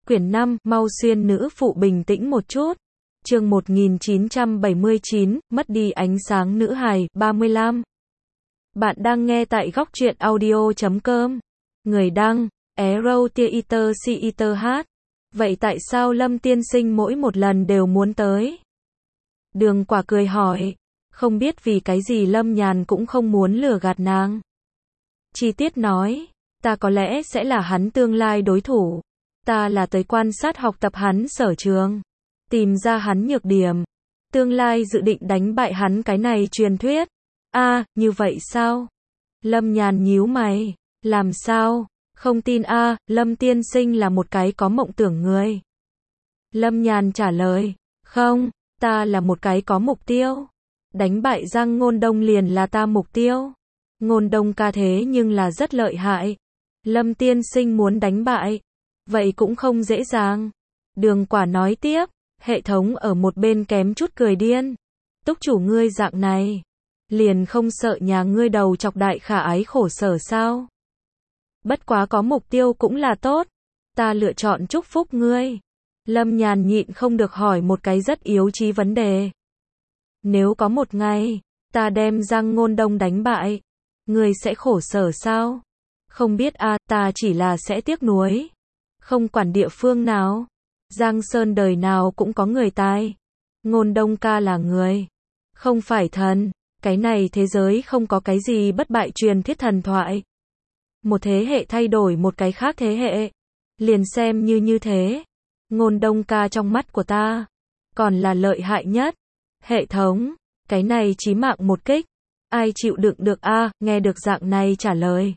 Quyển 5, mau xuyên nữ phụ bình tĩnh một chút. Chương 1979, mất đi ánh sáng nữ hài, 35. Bạn đang nghe tại góc truyện audio.com. Người đăng, Arrow Theater CITH. Vậy tại sao Lâm tiên sinh mỗi một lần đều muốn tới? Đường Quả cười hỏi. Không biết vì cái gì Lâm Nhàn cũng không muốn lừa gạt nàng. Chi tiết nói, ta có lẽ sẽ là hắn tương lai đối thủ. Ta là tới quan sát học tập hắn sở trường, tìm ra hắn nhược điểm, tương lai dự định đánh bại hắn, cái này truyền thuyết. A, như vậy sao? Lâm Nhàn nhíu mày, làm sao? Không tin a, Lâm tiên sinh là một cái có mộng tưởng người. Lâm Nhàn trả lời, không, ta là một cái có mục tiêu. Đánh bại Giang Ngôn Đông liền là ta mục tiêu. Ngôn Đông ca thế nhưng là rất lợi hại. Lâm tiên sinh muốn đánh bại, vậy cũng không dễ dàng. Đường Quả nói tiếp, hệ thống ở một bên kém chút cười điên. Túc chủ ngươi dạng này, liền không sợ nhà ngươi đầu chọc đại khả ái khổ sở sao? Bất quá có mục tiêu cũng là tốt. Ta lựa chọn chúc phúc ngươi. Lâm Nhàn nhịn không được hỏi một cái rất yếu chí vấn đề. Nếu có một ngày, ta đem Giang Ngôn Đông đánh bại, ngươi sẽ khổ sở sao? Không biết a, ta chỉ là sẽ tiếc nuối. Không quản địa phương nào, Giang Sơn đời nào cũng có người tài. Ngôn Đông ca là người, không phải thần. Cái này thế giới không có cái gì bất bại truyền thuyết thần thoại. Một thế hệ thay đổi một cái khác thế hệ, liền xem như thế. Ngôn Đông ca trong mắt của ta, còn là lợi hại nhất. Hệ thống, cái này chí mạng một kích, ai chịu đựng được a? Nghe được dạng này trả lời,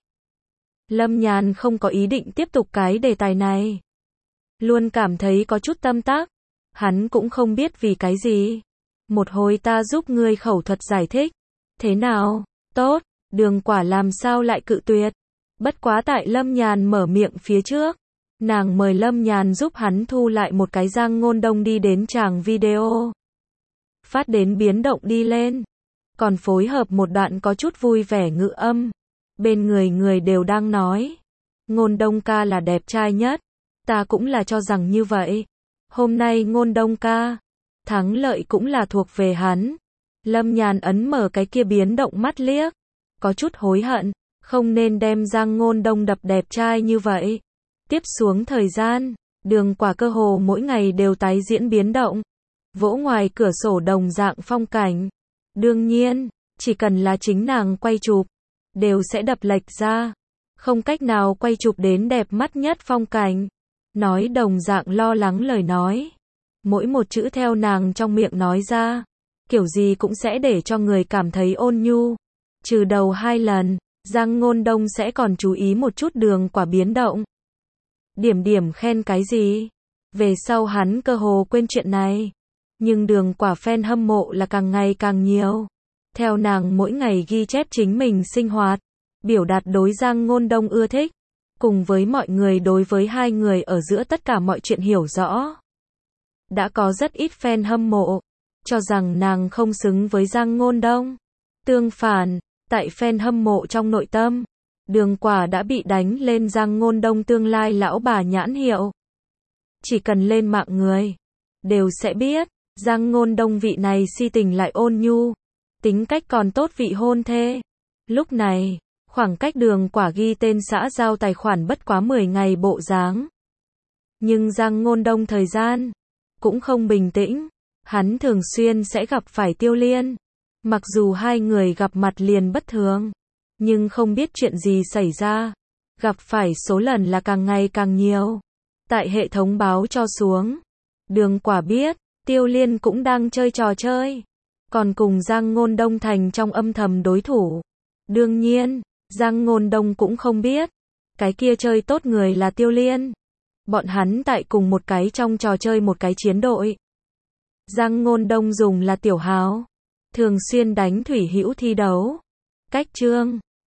Lâm Nhàn không có ý định tiếp tục cái đề tài này. Luôn cảm thấy có chút tâm tác. Hắn cũng không biết vì cái gì. Một hồi ta giúp ngươi khẩu thuật giải thích. Thế nào? Tốt. Đường Quả làm sao lại cự tuyệt. Bất quá tại Lâm Nhàn mở miệng phía trước, nàng mời Lâm Nhàn giúp hắn thu lại một cái Giang Ngôn Đông đi đến tràng video, phát đến biến động đi lên. Còn phối hợp một đoạn có chút vui vẻ ngữ âm. Bên người đều đang nói, Ngôn Đông ca là đẹp trai nhất. Ta cũng là cho rằng như vậy. Hôm nay Ngôn Đông ca, thắng lợi cũng là thuộc về hắn. Lâm Nhàn ấn mở cái kia biến động mắt liếc, có chút hối hận, không nên đem Giang Ngôn Đông đập đẹp trai như vậy. Tiếp xuống thời gian, Đường Quả cơ hồ mỗi ngày đều tái diễn biến động. Vỗ ngoài cửa sổ đồng dạng phong cảnh. Đương nhiên, chỉ cần là chính nàng quay chụp, đều sẽ đập lệch ra. Không cách nào quay chụp đến đẹp mắt nhất phong cảnh. Nói đồng dạng lo lắng lời nói. Mỗi một chữ theo nàng trong miệng nói ra, kiểu gì cũng sẽ để cho người cảm thấy ôn nhu. Trừ đầu 2 lần, Giang Ngôn Đông sẽ còn chú ý một chút Đường Quả biến động. Điểm khen cái gì? Về sau hắn cơ hồ quên chuyện này. Nhưng Đường Quả fan hâm mộ là càng ngày càng nhiều. Theo nàng mỗi ngày ghi chép chính mình sinh hoạt, biểu đạt đối Giang Ngôn Đông ưa thích, cùng với mọi người đối với hai người ở giữa tất cả mọi chuyện hiểu rõ. Đã có rất ít fan hâm mộ cho rằng nàng không xứng với Giang Ngôn Đông. Tương phản, tại fan hâm mộ trong nội tâm, Đường Quả đã bị đánh lên Giang Ngôn Đông tương lai lão bà nhãn hiệu. Chỉ cần lên mạng người, đều sẽ biết, Giang Ngôn Đông vị này si tình lại ôn nhu, tính cách còn tốt vị hôn thê. Lúc này, khoảng cách Đường Quả ghi tên xã giao tài khoản bất quá 10 ngày bộ dáng. Nhưng Giang Ngôn Đông thời gian cũng không bình tĩnh. Hắn thường xuyên sẽ gặp phải Tiêu Liên. Mặc dù hai người gặp mặt liền bất thường, nhưng không biết chuyện gì xảy ra. Gặp phải số lần là càng ngày càng nhiều. Tại hệ thống báo cho xuống, Đường Quả biết, Tiêu Liên cũng đang chơi trò chơi, còn cùng Giang Ngôn Đông thành trong âm thầm đối thủ. Đương nhiên, Giang Ngôn Đông cũng không biết, cái kia chơi tốt người là Tiêu Liên. Bọn hắn tại cùng một cái trong trò chơi một cái chiến đội. Giang Ngôn Đông dùng là tiểu hào, thường xuyên đánh thủy hữu thi đấu. Cách chương